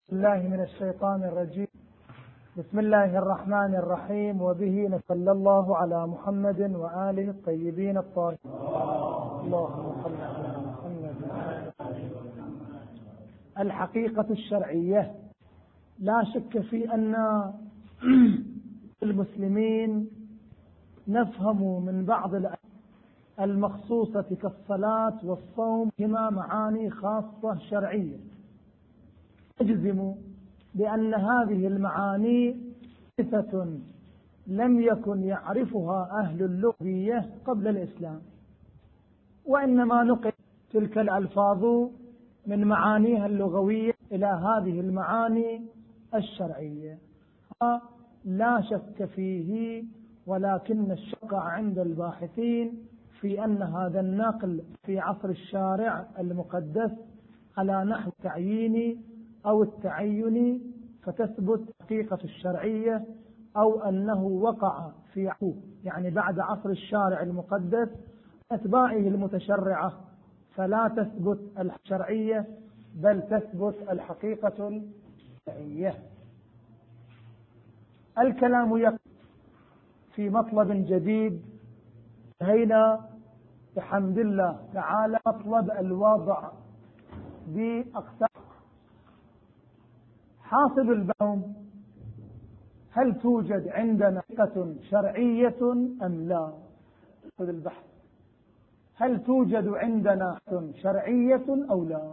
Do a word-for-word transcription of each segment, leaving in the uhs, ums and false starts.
بسم الله من الشيطان الرجيم. بسم الله الرحمن الرحيم، وبه صلى الله على محمد وآله الطيبين الطاهرين. اللهم صل على محمد. الحقيقة الشرعية، لا شك في أن المسلمين نفهم من بعض المخصوصة كالصلاة والصوم هما معاني خاصة شرعية، نجزم بأن هذه المعاني صفة لم يكن يعرفها أهل اللغوية قبل الإسلام، وإنما نقل تلك الألفاظ من معانيها اللغوية إلى هذه المعاني الشرعية، لا شك فيه. ولكن الشك عند الباحثين في أن هذا النقل في عصر الشارع المقدس على نحو التعيين أو التعين فتثبت حقيقة الشرعية، أو أنه وقع في عصر يعني بعد عصر الشارع المقدس أتباعه المتشرعة، فلا تثبت الشرعية بل تثبت الحقيقة الشرعية. الكلام يقف في مطلب جديد، هنا بحمد الله تعالى مطلب الوضع بأقسام. حاصل البحث هل توجد عندنا حقيقة شرعية أم لا؟ البحث هل توجد عندنا حقيقة شرعية أو لا؟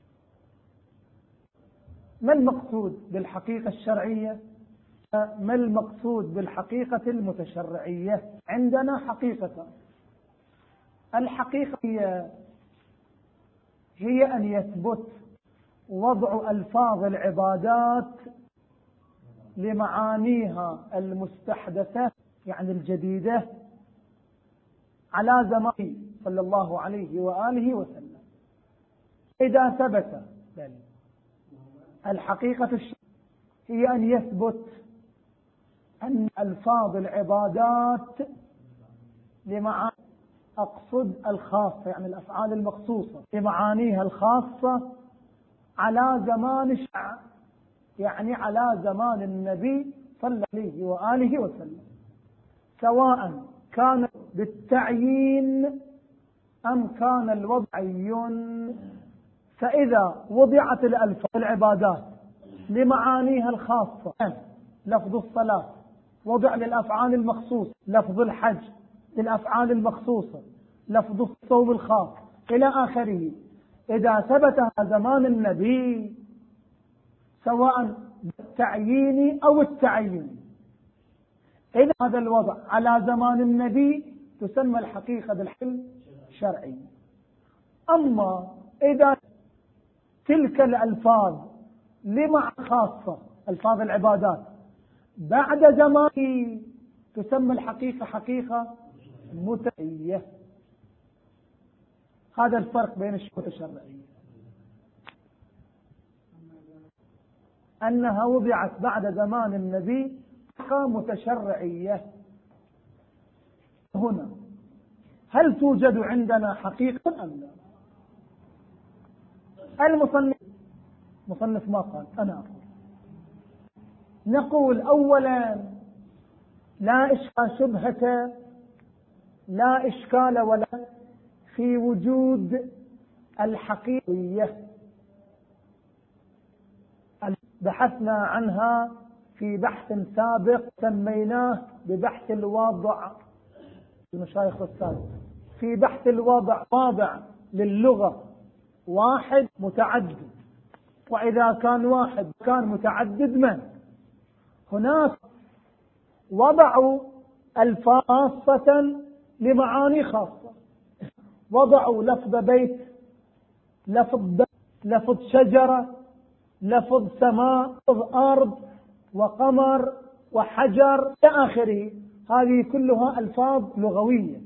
ما المقصود بالحقيقة الشرعية؟ ما المقصود بالحقيقة المتشرعية؟ عندنا حقيقة، الحقيقة هي, هي أن يثبت وضع ألفاظ العبادات لمعانيها المستحدثة يعني الجديدة على زمان صلى الله عليه وآله وسلم. إذا ثبت الحقيقة الشرعية هي أن يثبت أن ألفاظ العبادات لمعاني أقصد الخاصة يعني الأفعال المخصوصة لمعانيها الخاصة على زمان الشرع يعني على زمان النبي صلى الله عليه وآله وسلم، سواء كان بالتعيين أم كان الوضع عين. فإذا وضعت الألفاظ العبادات لمعانيها الخاصة، لفظ الصلاة وضع للأفعال المخصوصة، لفظ الحج للأفعال المخصوصة، لفظ الصوم الخاص إلى آخره، إذا ثبت زمان النبي سواء بالتعيين أو التعين، إذا هذا الوضع على زمان النبي تسمى الحقيقة بالحل الشرعي. أما إذا تلك الألفاظ لمع خاصة ألفاظ العبادات بعد زمان تسمى الحقيقة حقيقة متشرعية. هذا الفرق بين الشرعية والمتشرعية، أنها وضعت بعد زمان النبي حقيقة متشرعية. هنا هل توجد عندنا حقيقة أم لا؟ المصنف مصنف ما قال، أنا أقول نقول أولا لا إشكال شبهة لا إشكال ولا في وجود الحقيقية، بحثنا عنها في بحث سابق سميناه ببحث الوضع المشايخ السابق. في بحث الوضع واضع للغة واحد متعدد، وإذا كان واحد كان متعدد من هناك وضعوا ألفاظ خاصة لمعاني خاصة، وضعوا لفظ بيت، لفظ بيت، لفظ شجرة، لفظ سماء، لفظ أرض وقمر وحجر إلى آخره. هذه كلها ألفاظ لغوية،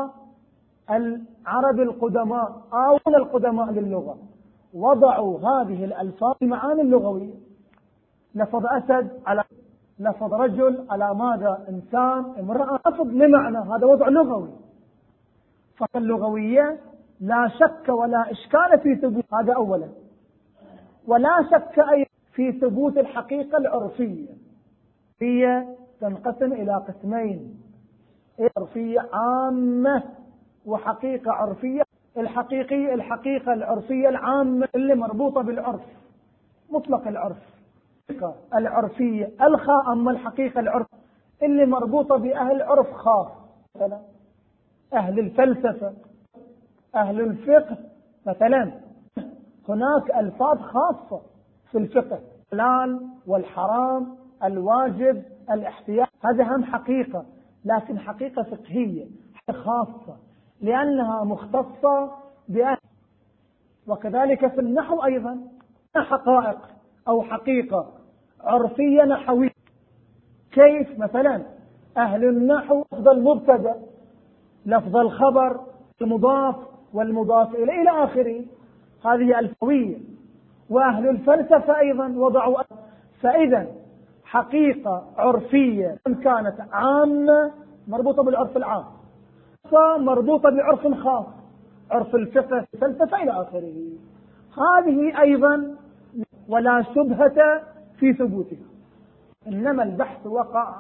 العرب القدماء أو القدماء للغة وضعوا هذه الألفاظ المعاني اللغوية. لفظ أسد على لفظ رجل على ماذا؟ إنسان، امرأة، لفظ لمعنى، هذا وضع لغوي. فاللغوية لا شك ولا إشكال في ثبوت هذا أولا، ولا شك أي في ثبوت الحقيقة العرفية. هي تنقسم إلى قسمين: عرفية عامة وحقيقة عرفية. الحقيقية الحقيقة العرفية العامة اللي مربوطة بالعرف، مطلق العرف. العرفية الخاء. أما الحقيقة العرف اللي مربوطة بأهل العرف خاص، مثلا أهل الفلسفة، أهل الفقه. مثلا هناك ألفاظ خاصة في الفقه: الحلال والحرام، الواجب، الاحتياج. هذا هم حقيقة، لكن حقيقة فقهية خاصة لأنها مختصة بأهل. وكذلك في النحو أيضا حقائق أو حقيقة عرفية نحوية. كيف؟ مثلا أهل النحو لفظ المبتدأ، لفظ الخبر، المضاف والمضاف إليه إلى آخره، هذه ألفوية. وأهل الفلسفة أيضا وضعوا. فإذا حقيقة عرفية كانت عامة مربوطة بالعرف العام، مربوطة بعرف خاص، عرف الفقه، الفلسفة إلى آخره، هذه أيضا ولا شبهة في ثبوتها. إنما البحث وقع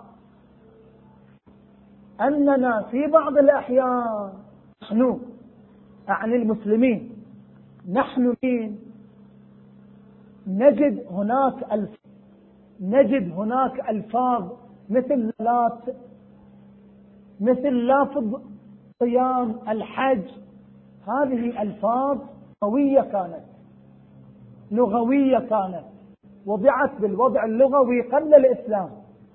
أننا في بعض الأحيان، نحن عن المسلمين، نحن نجد هناك ألف نجد هناك ألفاظ مثل لات، مثل لفظ صيام، الحج. هذه ألفاظ لغوية كانت لغوية كانت وضعت بالوضع اللغوي قبل الإسلام.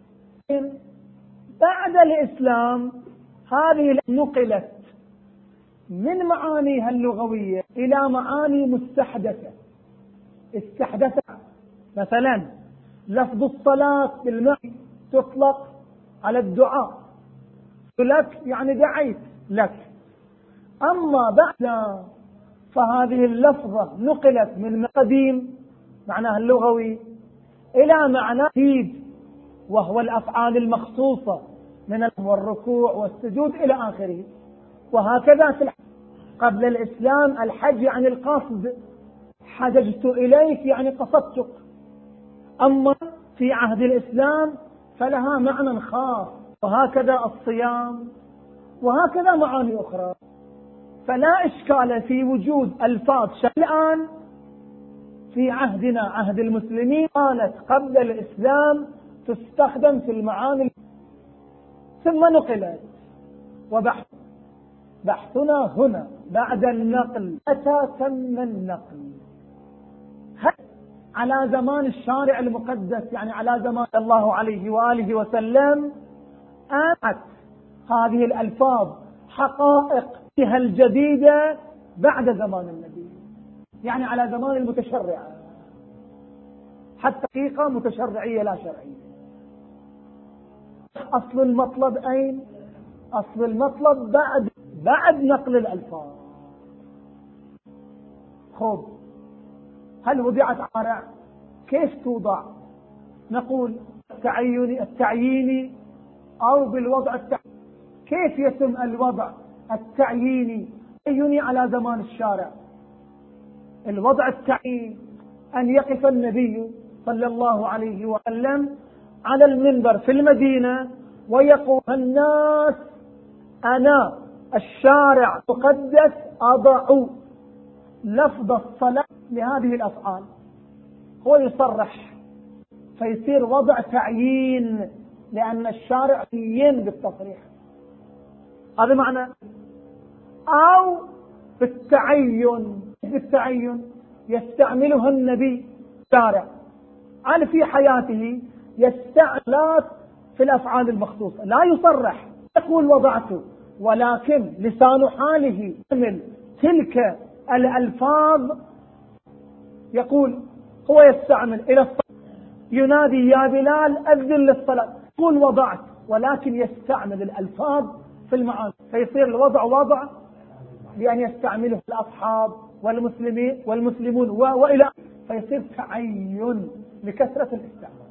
بعد الإسلام هذه نقلت من معانيها اللغوية إلى معاني مستحدثة استحدثت. مثلا لفظ الصلاة بالمعنى تطلق على الدعاء، لك يعني دعيت لك. أما بعد فهذه اللفظة نقلت من قديم معناها اللغوي إلى معنى جديد، وهو الأفعال المخصوصة من الركوع والسجود إلى آخره. وهكذا في الحج. قبل الإسلام الحج يعني القصد، حججت إليك يعني قصدتك. أما في عهد الإسلام فلها معنى خاص. وهكذا الصيام، وهكذا معاني أخرى. فلا إشكال في وجود ألفاظ الآن في عهدنا عهد المسلمين كانت قبل الإسلام تستخدم في المعاني ثم نقلت. وبحث بحثنا هنا بعد النقل، متى تم النقل؟ هل على زمان الشارع المقدس، يعني على زمان الله عليه وآله وسلم، أم هذه الألفاظ حقائقها الجديدة بعد زمان النبي، يعني على زمان المتشرع، حتى حقيقة متشرعية لا شرعية؟ أصل المطلب أين؟ أصل المطلب بعد بعد نقل الألفاظ. خب هل وضعت شرع؟ كيف توضع؟ نقول التعييني التعييني أو بالوضع التعييني. كيف يتم الوضع التعييني التعييني على زمان الشارع؟ الوضع التعييني أن يقف النبي صلى الله عليه وسلم على المنبر في المدينة ويقول: الناس أنا الشارع المقدس أضع لفظ الصلاة لهذه الأفعال. هو يصرح فيصير وضع تعيين، لأن الشارع يين بالتصريح. هذا معنى. أو بالتعين بالتعين يستعملها النبي الشارع على في حياته، يستعملات في الأفعال المخصوصة، لا يصرح يقول وضعته، ولكن لسان حاله يعمل تلك الألفاظ. يقول هو يستعمل إلى الصلاة، ينادي: يا بلال أذن للصلاة، يقول وضعت، ولكن يستعمل الألفاظ في المعاني، فيصير الوضع وضع بأن يستعمله الأصحاب والمسلمين والمسلمون وإلى، فيصير تعين لكثرة الاستعمال.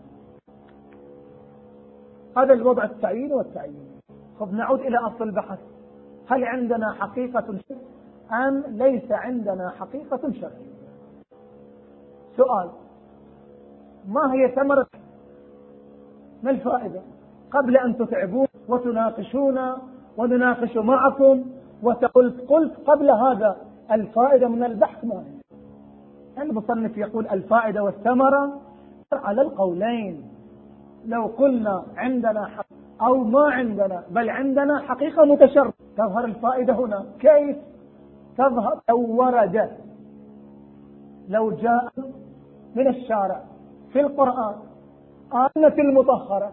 هذا الوضع التعيين والتعيين. خب نعود إلى أصل البحث: هل عندنا حقيقة شرعية أم ليس عندنا حقيقة شرعية؟ سؤال. ما هي ثمرة؟ ما الفائدة قبل أن تتعبون وتناقشون ونناقش معكم وتقول قلت قبل هذا الفائدة من البحث ما هي؟ المصنف يقول الفائدة والثمرة على القولين. لو قلنا عندنا حق أو ما عندنا، بل عندنا حقيقة متشرفة، تظهر الفائدة هنا. كيف تظهر؟ لو ورد، لو جاء من الشارع في القرآن آية المطهرة،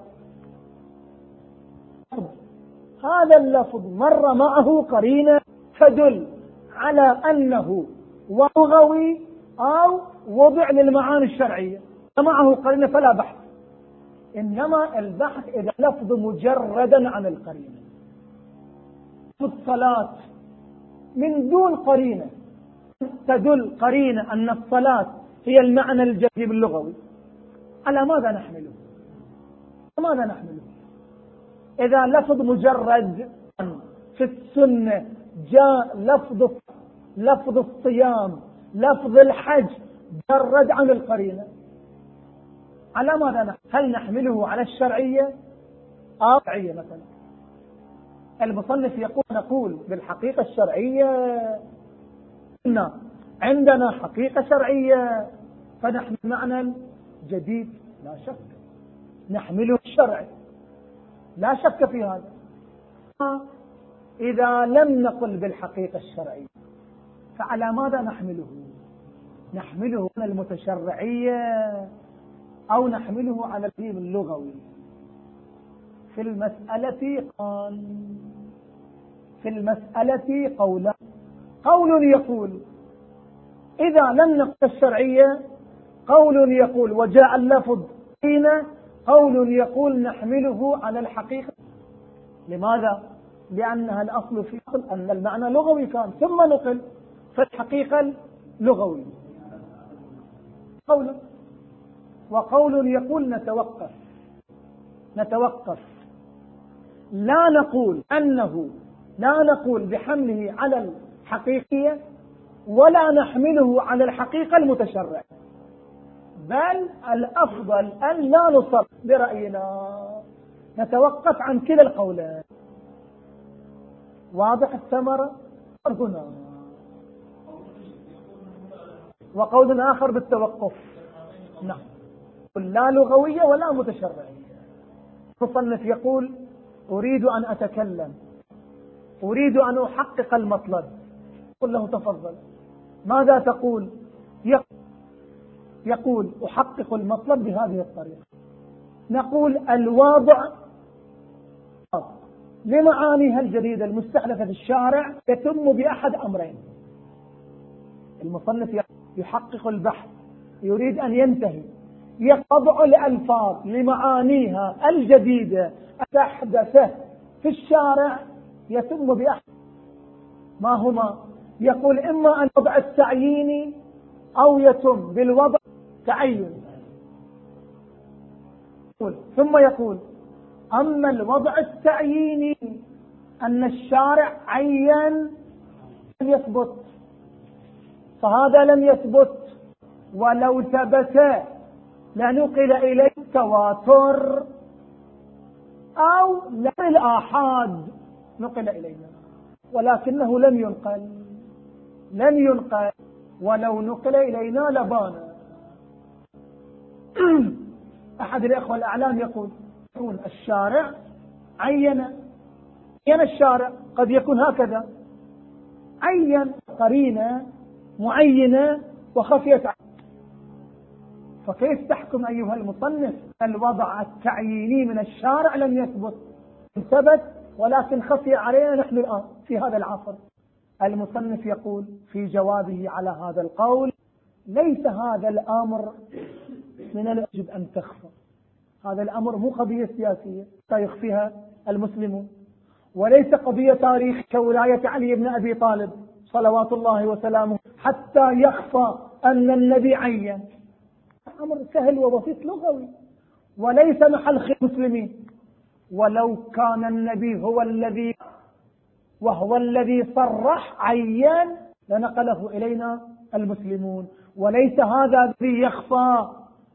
هذا اللفظ مر معه قرينة تدل على أنه لغوي أو وضع للمعاني الشرعية، معه قرينة فلا بحث. إنما البحث إذا لفظ مجردا عن القرينة. الصلاة من دون قرينة تدل قرينة أن الصلاة هي المعنى الجديد اللغوي، على ماذا نحمله؟ ماذا نحمله؟ إذا لفظ مجرد في السنة جاء لفظ لفظ الصيام، لفظ الحج مجرد عن القرينة، على ماذا نحمله؟ هل نحمله على الشرعية أو الشرعية؟ مثلا المصنف يقول نقول بالحقيقة الشرعية إن عندنا حقيقة شرعية فنحمل معنى جديد، لا شك نحمله الشرعي، لا شك في هذا. إذا لم نقل بالحقيقة الشرعية فعلى ماذا نحمله؟ نحمله على المتشرعية أو نحمله على الدين اللغوي؟ في المسألة قال في المسألة قولا، قول يقول إذا لم نقل الشرعية، قول يقول وجاء اللفظ هنا، قول يقول نحمله على الحقيقة. لماذا؟ لأنها الأصل في أن المعنى لغوي كان ثم نقل فالحقيقة لغوي قولا. وقول يقول نتوقف نتوقف لا نقول أنه لا نقول بحمله على الحقيقية ولا نحمله على الحقيقة المتشرعة، بل الأفضل أن لا نصر برأينا، نتوقف عن كلا القولين. واضح الثمرة هنا. وقول آخر بالتوقف، نعم، لا لغوية ولا متشرعية. المصنف يقول أريد أن أتكلم، أريد أن أحقق المطلب. قل له تفضل، ماذا تقول؟ يقول أحقق المطلب بهذه الطريقة. نقول الواضع لمعانيها الجديدة المستحدثة في الشارع يتم بأحد أمرين. المصنف يحقق البحث، يريد أن ينتهي، يضع الألفاظ لمعانيها الجديدة تحدث في الشارع يتم بأحد ما هما. يقول إما أن وضع التعييني أو يتم بالوضع تعين. ثم يقول أما الوضع التعييني أن الشارع عين لم يثبت، فهذا لم يثبت، ولو ثبت لنقل إليه تواتر أو الآحاد نقل إلينا، ولكنه لم ينقل لم ينقل ولو نقل إلينا لبانا. أحد الأخوة الأعلام يقول يكون الشارع عين عين الشارع قد يكون هكذا، عين قرينة معينة وخفيت، فكيف تحكم أيها المصنف الوضع التعييني من الشارع لم يثبت، ثبت ولكن خفي علينا نحن الآن في هذا العصر؟ المصنف يقول في جوابه على هذا القول ليس هذا الأمر من الواجب أن تخفى. هذا الأمر مو قضية سياسية سيخفيها المسلمون، وليس قضية تاريخ كولاية علي بن أبي طالب صلوات الله وسلامه حتى يخفى أن النبي عين. أمر سهل وبسيط لغوي وليس محل خلاف المسلمين. ولو كان النبي هو الذي وهو الذي صرح عين لنقله إلينا المسلمون، وليس هذا الذي يخفى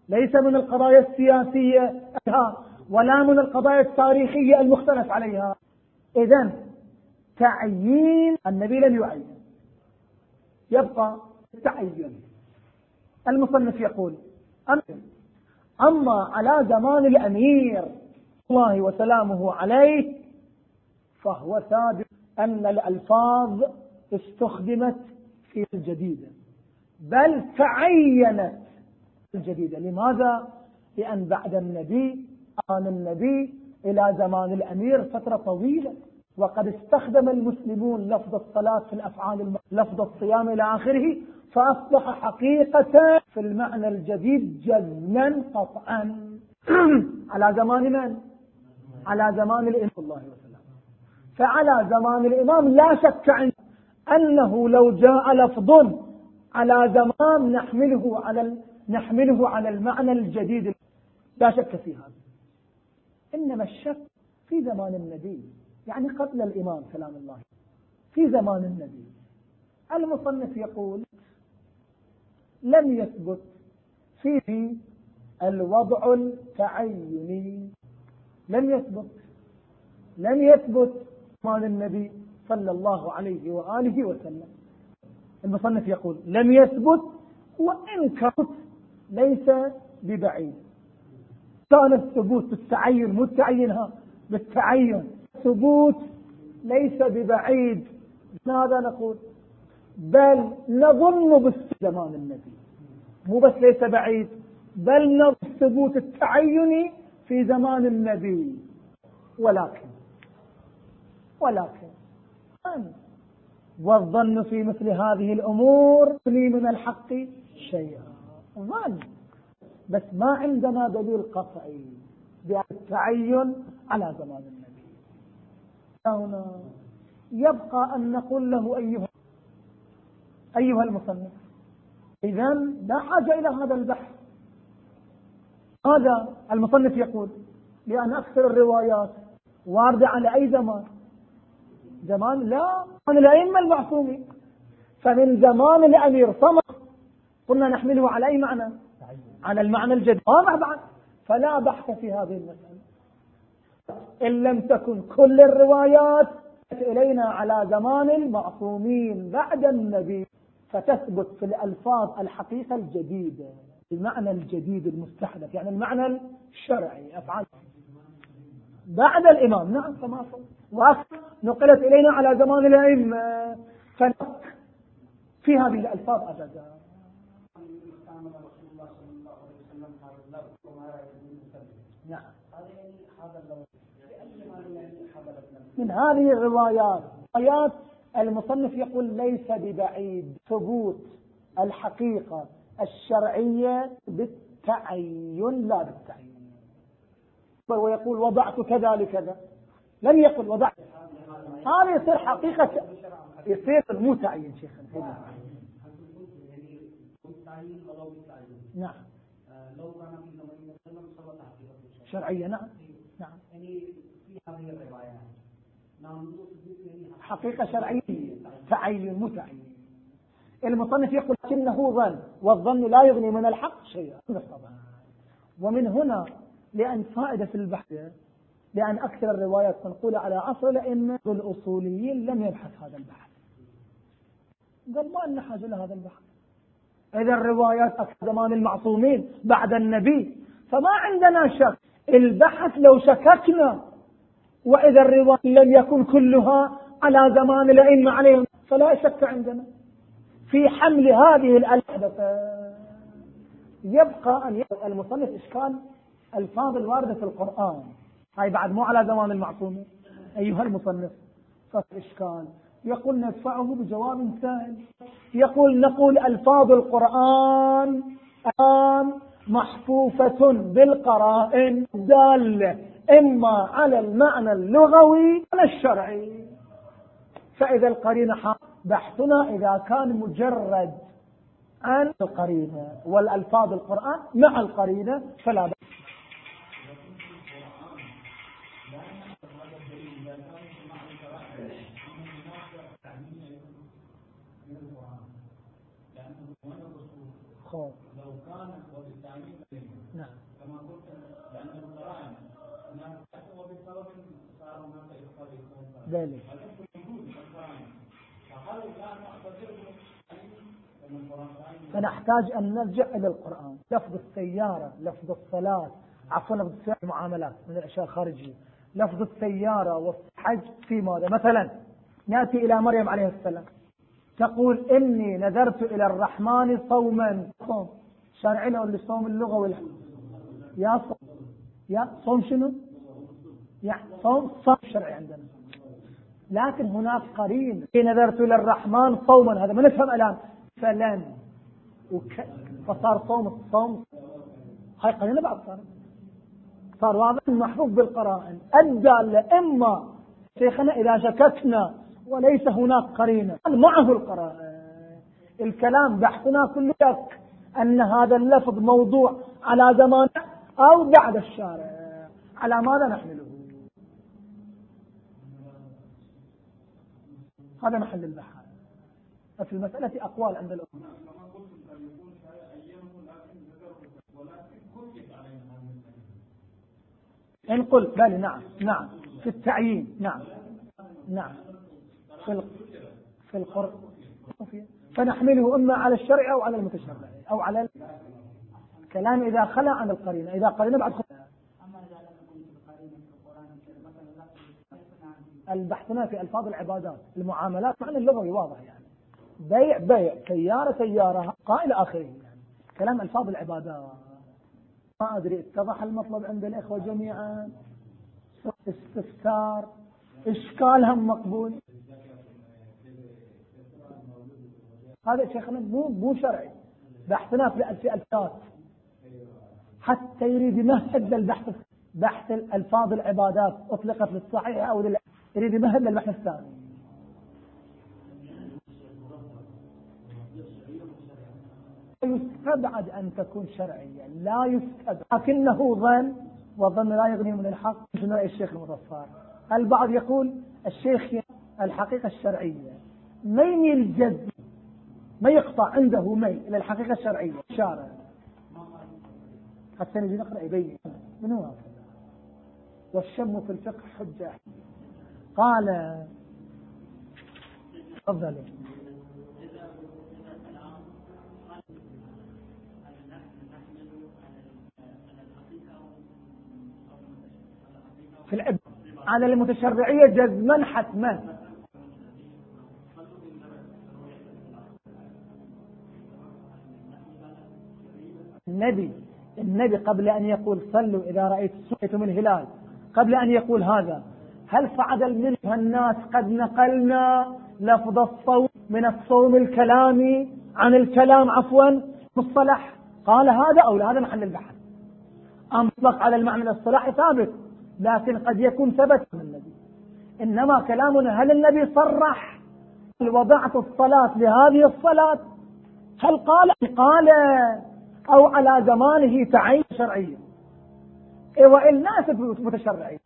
ليس من القضايا السياسية ولا من القضايا التاريخية المختلف عليها. إذن تعيين النبي لم يعين، يبقى التعين. المصنف يقول أما على زمان الأمير الله وسلامه عليه فهو ثابت أن الألفاظ استخدمت في الجديدة، بل تعينت الجديدة. لماذا؟ لأن بعد النبي كان النبي إلى زمان الأمير فترة طويلة، وقد استخدم المسلمون لفظ الصلاة في الأفعال الم... لفظ الصيام إلى آخره، فأصبح حقيقة في المعنى الجديد جزما قطعا على زمان من؟ على زمان الإمام الله وسلم. فعلى زمان الإمام لا شك أنه لو جاء لفظ على زمان نحمله على ال... نحمله على المعنى الجديد، لا شك في هذا. إنما الشك في زمان النبي، يعني قبل الإمام سلام الله، في زمان النبي. المصنف يقول لم يثبت فيه الوضع التعيني، لم يثبت لم يثبت زمان النبي صلى الله عليه وآله وسلم. المصنف يقول لم يثبت، وإن كان ليس ببعيد. كان الثبوت بالتعين، مو التعيينها بالتعين، ثبوت ليس ببعيد. ماذا نقول؟ بل نظن بالزمان النبي، مو بس ليس بعيد، بل نظن الثبوت التعيني في زمان النبي. ولكن ولكن والظن في مثل هذه الأمور لي من الحق شيئا، ظن، بس ما عندنا دليل قطعي بالتعين على زمان النبي. هنا يبقى أن نقول له أيها أيها المصنف، إذن لا حاجة إلى هذا البحث. هذا المصنف يقول لأن أكثر الروايات واردة على أي زمان؟ زمان لا من الأئمة المعصومين. فمن زمان الأمير صمد قلنا نحمله على أي معنى؟ على المعنى الجديد. واضح بعد؟ فلا بحث في هذه المسألة. إن لم تكن كل الروايات إلينا على زمان المعصومين بعد النبي، فتثبت في الألفاظ الحقيقة الجديدة، المعنى الجديد المستحدث، يعني المعنى الشرعي، أفعال بعد الإمام. نعم كما نقلت إلينا على زمان الأئمة، فنك في هذه الألفاظ أبدا. نعم. من هذه الروايات روايات المصنف يقول ليس ببعيد ثبوت الحقيقة الشرعية بالتعين لا بالتعين. ويقول وضعت كذا لكذا، لم يقل وضعت. هذا يصير حقيقة، يصير مو تعين شيخنا. نعم لو كان في زمن الرسول صلى الله عليه وسلم شرعية. نعم نعم يعني في هذه الروايات نعم حقيقة شرعية تعين متعين. المصنف يقول إنه ظن، والظن لا يغني من الحق شيئا. ومن هنا لأن فائدة في البحث، لأن أكثر الروايات تنقل على عصر الأئمة الأصوليين لم يبحث هذا البحث، قال ما لنا حاجة لهذا البحث. إذا الروايات أكثر زمان المعصومين بعد النبي فما عندنا شك. البحث لو شككنا وإذا الروايات لم يكن كلها على زمان الأئمة عليهم فلا شك عندنا في حمل هذه الألفاظ. يبقى أن يبقى المصنف إشكال الفاظ الواردة في القرآن، هاي بعد مو على زمان المعصومين. أيها المصنف فإشكال، يقول ندفعه بجواب سهل. يقول نقول ألفاظ القرآن الآن محفوفة بالقرائن دالة إما على المعنى اللغوي ولا الشرعي. فإذا القرينة بحثنا إذا كان مجرد عن القرينة والألفاظ القرآن مع القرينة فلا بأس. لو كان وبالتعليم نعم. كما قلت لأن القرآن هناك وبسبب صار هناك إخفاء ذلك. فهل لا نعتبره من القرآن؟ فنحتاج أن نرجع إلى القرآن. لفظ السيارة، لفظ الصلاة، عفوا لفظ المعاملات من الأشياء الخارجية، لفظ السيارة والحج في ماذا؟ مثلا نأتي إلى مريم عليه السلام تقول إني نذرت إلى الرحمن صوما. صوم شرعي له الصوم اللغوي. يا صوم يا صوم شنو؟ يعني صوم صوم شرعي عندنا، لكن هناك قرين نذرت إلى الرحمن صوما، هذا ما نفهم الآن. فلن وك... فصار صوم الصوم هاي قرينة بعد صار صار واضح محفوظ بالقرائن الدالة. إما شيخنا إذا شككنا وليس هناك قرينة معه القرائن، الكلام بحثنا كله شك أن هذا اللفظ موضوع على زمان أو بعد الشارع، على ماذا نحمله؟ هذا محل البحث. ففي المسألة أقوال عند الأمة. إن قل بل نعم نعم في التعيين نعم نعم في في القرآن، فنحمله إما على الشرع أو على المتشرع أو على الكلام إذا خلى عن القرينة. إذا قرينة بعد البحثنا في ألفاظ العبادات المعاملات معنى اللغوي واضح، يعني بيع بيع سيارة سيارة قائل آخره، يعني كلام ألفاظ العبادات. ما أدري اتضح المطلب عند الإخوة جميعا؟ استفسار إشكالهم مقبول. هذا شيخنا مو مو شرعي، بحثنا في الألفاظ حتى يريد يمهد للبحث. بحث الألفاظ العبادات أطلقت للصحيح أو لل... يريد يمهد للبحث الثاني. يستبعد أن تكون شرعية، لا يستبعد، لكنه ظن، والظن لا يغني من الحق. شنو رأي الشيخ المظفر؟ البعض يقول الشيخ الحقيقة الشرعية ما يميل الجد، ما يقطع عنده ميل إلى الحقيقة الشرعية شارع. حتى نجي نقرأ يبين من هو. والشم في الفقه حجة. قال تفضلوا. في العب على المتشرعية جزما حتما. النبي النبي قبل أن يقول صلوا إذا رأيتم الهلال، قبل أن يقول هذا هل صعد المنه الناس قد نقلنا لفظ الصوم من الصوم الكلامي عن الكلام عفوا مصطلح؟ قال هذا أو لا؟ هذا محل البحث. أطلق على المعنى الاصطلاحي ثابت، لكن قد يكون ثبت من النبي. إنما كلامنا هل النبي صرح وضعت الصلاة لهذه الصلاة؟ هل قال قال أو على زمانه تعين شرعية؟ إيه وإلا ثبت متشرعي.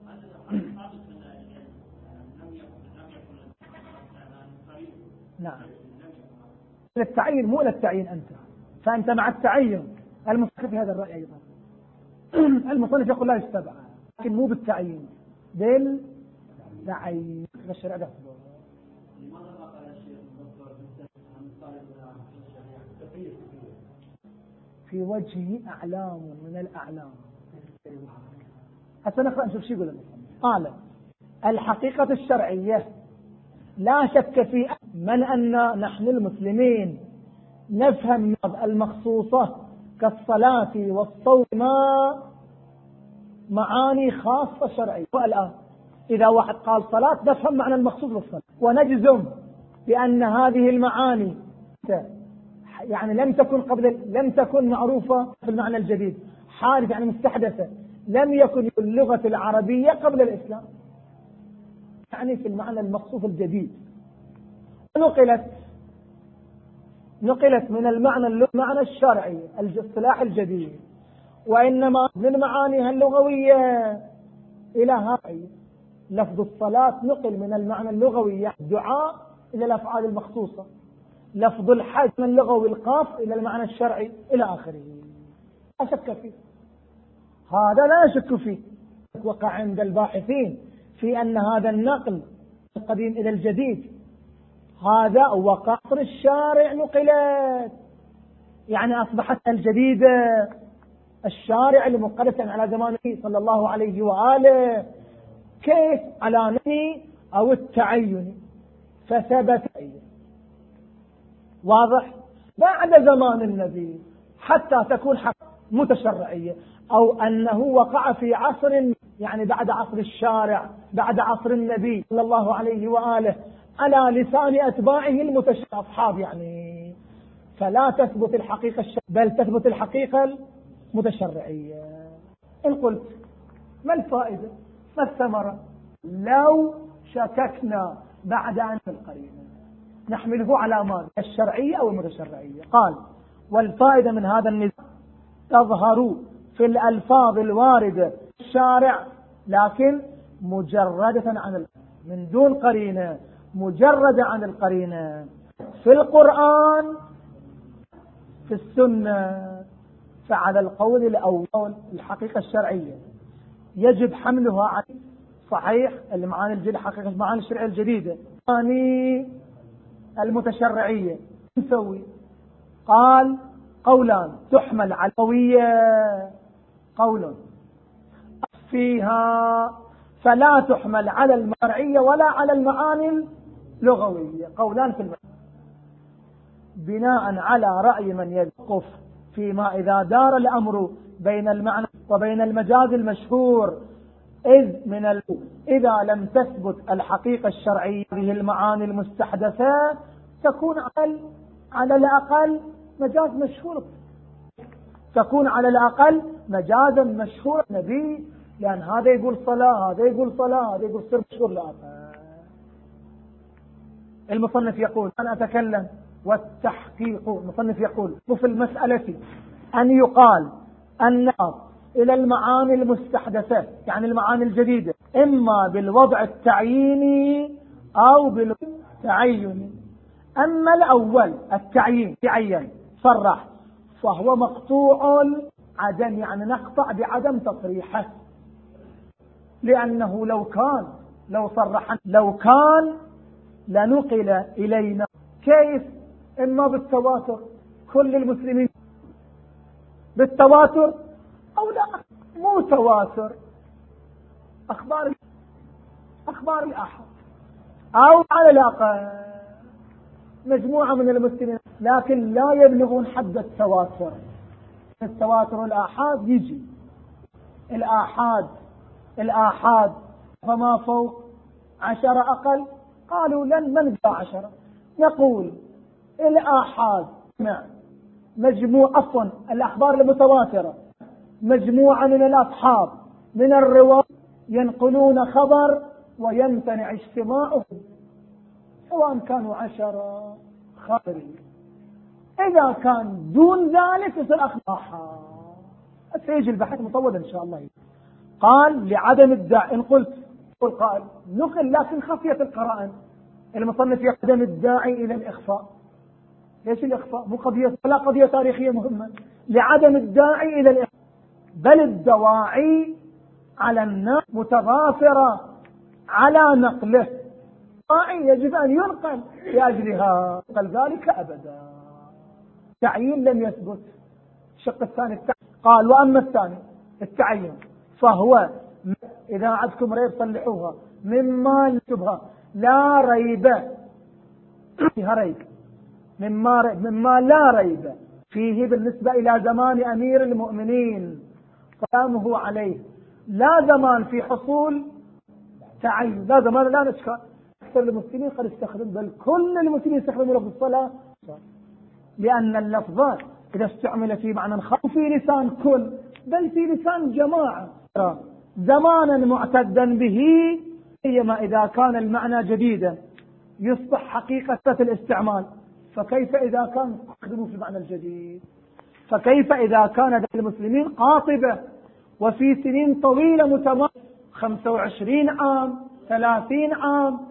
نعم للتعيين مو للتعيين أنت، فأنت مع التعين. المصنف في هذا الرأي أيضا. المصنف يقول لا يستبعد، لكن مو بالتعيين، بالتعيين. الشرع ده في وجهه أعلام من الأعلام. حتى نقرأ نشوف شيء يقول المصنف. قال الحقيقة الشرعية لا شك في من أن نحن المسلمين نفهم المخصوصة كالصلاة والصوم معاني خاصة شرعية. والآن إذا واحد قال صلاة نفهم معنى المخصوص بالصلاة، ونجزم بأن هذه المعاني يعني لم تكن قبل لم تكن معروفة في المعنى الجديد، حادثة يعني مستحدثة، لم يكن اللغة العربية قبل الإسلام، يعني في المعنى المخصوص الجديد. نقلت نقلت من المعنى المعنى الشرعي الاصطلاح الجديد، وإنما من معانيها اللغوية إلى هذه. لفظ الصلاة نقل من المعنى اللغوي الدعاء إلى الأفعال المخصوصة، لفظ الحج من اللغوي القاف إلى المعنى الشرعي إلى آخره. لا شك فيه. هذا لا يشك فيه. وقع عند الباحثين في أن هذا النقل القديم إلى الجديد هذا وقع الشارع نقلت، يعني أصبحت الجديدة الشارع المقدس على زمانه صلى الله عليه وآله، كيف على نفي أو التعين، فثبت واضح بعد زمان النبي حتى تكون حق متشرعية، أو أنه وقع في عصر يعني بعد عصر الشارع بعد عصر النبي صلى الله عليه وآله على لسان أتباعه المتشرع أصحاب، يعني فلا تثبت الحقيقة الشرعية بل تثبت الحقيقة المتشرعية. إن قلت ما الفائدة ما الثمرة لو شككنا بعد أن القرينة نحمله على ماذا الشرعية أو المتشرعية؟ قال والفائدة من هذا النظام تظهر في الألفاظ الواردة الشارع لكن مجردة عن القرينة من دون قرينة، مجردة عن القرينة في القرآن في السنة. فعلى القول الأول الحقيقة الشرعية يجب حملها عن صحيح المعاني الجديدة حقيقة المعاني الشرعية الجديدة. ثاني المتشرعية نسوي قال قولان تحمل على القوية قول فيها فلا تحمل على المرعية ولا على المعاني اللغوية، قولان في المعنى بناء على رأي من يوقف فيما إذا دار الأمر بين المعنى وبين المجاز المشهور، إذ من ال... إذا لم تثبت الحقيقة الشرعية هذه المعاني المستحدثة تكون على على الأقل مجاز مشهور، تكون على الأقل مجازا مشهور نبي، لأن هذا يقول صلاة هذا يقول صلاة هذا يقول سر مشهور لأقل. المصنف يقول أنا أتكلم والتحقيق المصنف يقول وفي المسألة أن يقال أن إلى المعاني المستحدثة يعني المعاني الجديدة إما بالوضع التعييني أو بالتعين. أما الأول التعيين تعين صرح فهو مقطوع عدم، يعني نقطع بعدم تصريحه، لأنه لو كان لو صرح لو كان لنقل إلينا كيف إما بالتواتر كل المسلمين بالتواتر أو لا مو تواتر أخبار أخبار الآحاد أو على الأقل مجموعة من المسلمين لكن لا يبلغون حد التواتر. التواتر الآحاد يجي الآحاد الآحاد فما فوق عشرة أقل قالوا لن من عشرة نقول الآحاد مجموعة عفوا الأخبار المتواترة مجموعة من الأصحاب من الرواة ينقلون خبر ويمتنع اجتماعهم سواء كانوا عشرة خبرين. إذا كان دون ذلك يصير أخبار سيجي البحث مطول إن شاء الله. قال لعدم الداعي إن قلت القائل نقل لكن خفية القرائن المصنف يقدم الداعي إلى الإخفاء. ليش الإخفاء؟ مو قضية ولا قضية تاريخية مهمة، لعدم الداعي إلى الإخفاء بل الدواعي على الناس متضافرة على نقله الداعي يجب أن ينقل لأجلها قال ذلك أبدا. تعيين لم يثبت. الشق الثاني التعيين. قال وأما الثاني التعيين فهو إذا عندكم ريب صلحوها مما شبهة لا ريب فيها ريب مما, ريب مما لا ريب فيه بالنسبة إلى زمان أمير المؤمنين سلامه عليه لا زمان في حصول تعين لا زمان لا نشكى أكثر المسلمين قد استخدم بل كل المسلمين يستخدموا لفظ الصلاة لأن اللفظات إذا استعمل في معنى خاص في لسان كل بل في لسان جماعة زمانا معتدا به أيما إذا كان المعنى جديدا يصبح حقيقة الاستعمال فكيف إذا كان يستخدموا في المعنى الجديد فكيف إذا كان المسلمين قاطبة وفي سنين طويلة متماثلة خمسة وعشرين عام ثلاثين عام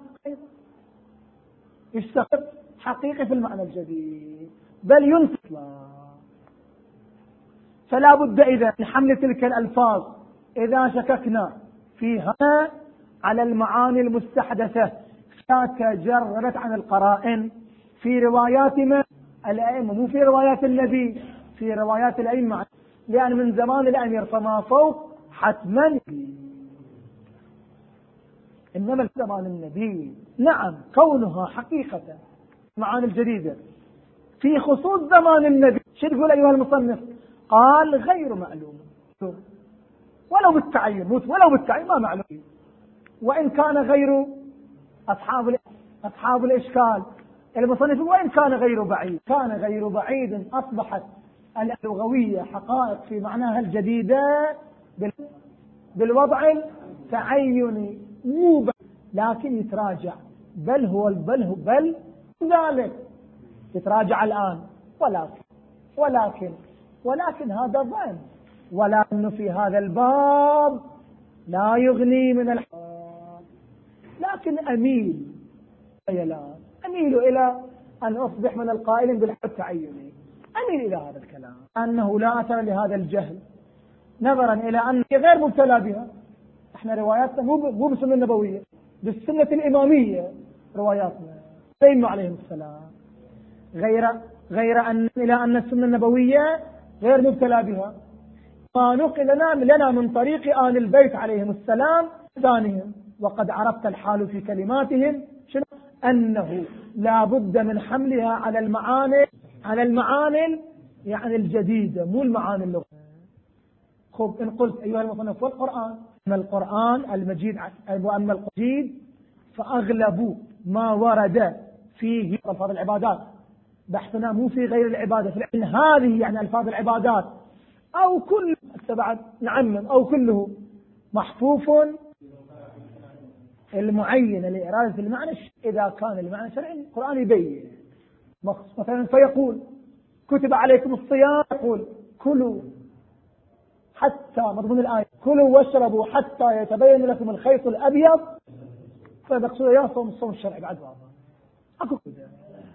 يستخدم حقيقي في المعنى الجديد بل ينسى. فلا بد إذا من حمل تلك الألفاظ إذا شككنا فيها على المعاني المستحدثة تجردت عن القرائن في روايات من الأئمة، مو في روايات النبي، في روايات الأئمة، لأن من زمان الأمير فما فوق حتما، إنما زمان النبي نعم كونها حقيقة معاني الجديدة في خصوص زمان النبي. شو يقول أيها المصنف؟ قال غير معلوم ولو بالتعين، ولو بالتعين ما معلوم، وإن كان غير أصحاب أصحاب الإشكال المصنف وإن كان غير بعيد، كان غير بعيد أصبحت اللغوية حقائق في معناها الجديدة بالوضع التعيني، مو لكن يتراجع، بل هو بل هو بل ذلك يتراجع الآن، ولكن ولكن ولكن هذا ظن، ولكن في هذا الباب لا يغني من الحق، لكن أميل أميل إلى أن أصبح من القائلين بالحق التعيني، أميل إلى هذا الكلام، أنه لا أثر لهذا الجهل نظرا إلى أن غير مبتلى بها. احنا رواياتنا مو بالسنة النبوية، بالسنة الإمامية رواياتنا الأئمة عليهم السلام، غير غير أن إلى أن السنة النبوية غير مبتلى بها، ما نقل لنا لنا من طريق آل البيت عليهم السلام ثانيهم، وقد عرفت الحال في كلماتهم شنو؟ أنه لا بد من حملها على المعاني على المعاني يعني الجديدة، مو المعاني اللغة. خب إن قلت أيها المصنف والقرآن، أما القرآن المجيد وأما المجيد فأغلب ما ورد فيه ألفاظ العبادات، بحثنا مو في غير العبادة، في هذه يعني ألفاظ العبادات أو كل بعد نعمم أو كله محفوف المعين لإرادة المعنى، إذا كان المعنى شرعي القرآن يبين مثلا فيقول كتب عليكم الصيام، يقول كلوا حتى مضمون الآية كلوا واشربوا حتى يتبين لكم الخيط الأبيض، فيقصد يا صوم الصوم الشرعي بعد بعض أكو كذا.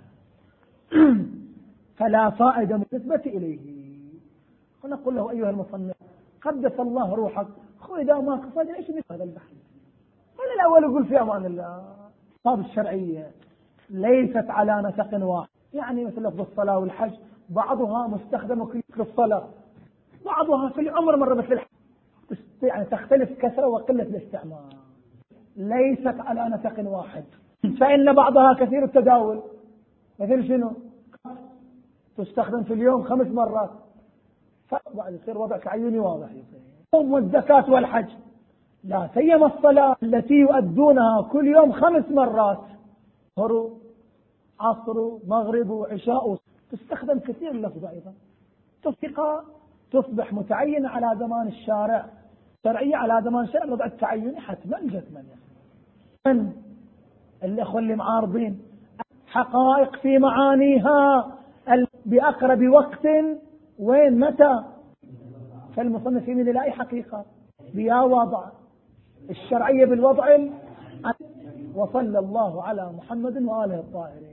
فلا فائدة بالنسبة إليه. ونقول له أيها المصنف قدس الله روحك، خو إذا ما قصد إيش مثل هذا البحث؟ ولا الأول يقول في أمان الله الألفاظ الشرعية ليست على نسق واحد، يعني مثل لفظ الصلاة والحج بعضها مستخدم في الصلاة، بعضها في العمر مرة مثل الحج، يعني تختلف كثرة وقلة الاستعمال، ليست على نسق واحد. فإن بعضها كثير التداول، مثل شنو؟ تستخدم في اليوم خمس مرات، فبعد يصير وضع تعيني واضح يصير. والزكاة والحج لا سيما الصلاة التي يؤدونها كل يوم خمس مرات، ظهر عصر مغرب وعشاء، تستخدم كثير اللفظ أيضا، تصدق تصبح متعينة على زمان الشارع، شرعية على زمان الشارع، الوضع التعيني حتما جثما. من الأخوة اللي معارضين حقائق في معانيها بأقرب وقت وين متى، فالمصنف من لا حقيقة بيا وضع الشرعية بالوضع. وصلى الله على محمد وآله الطاهرين.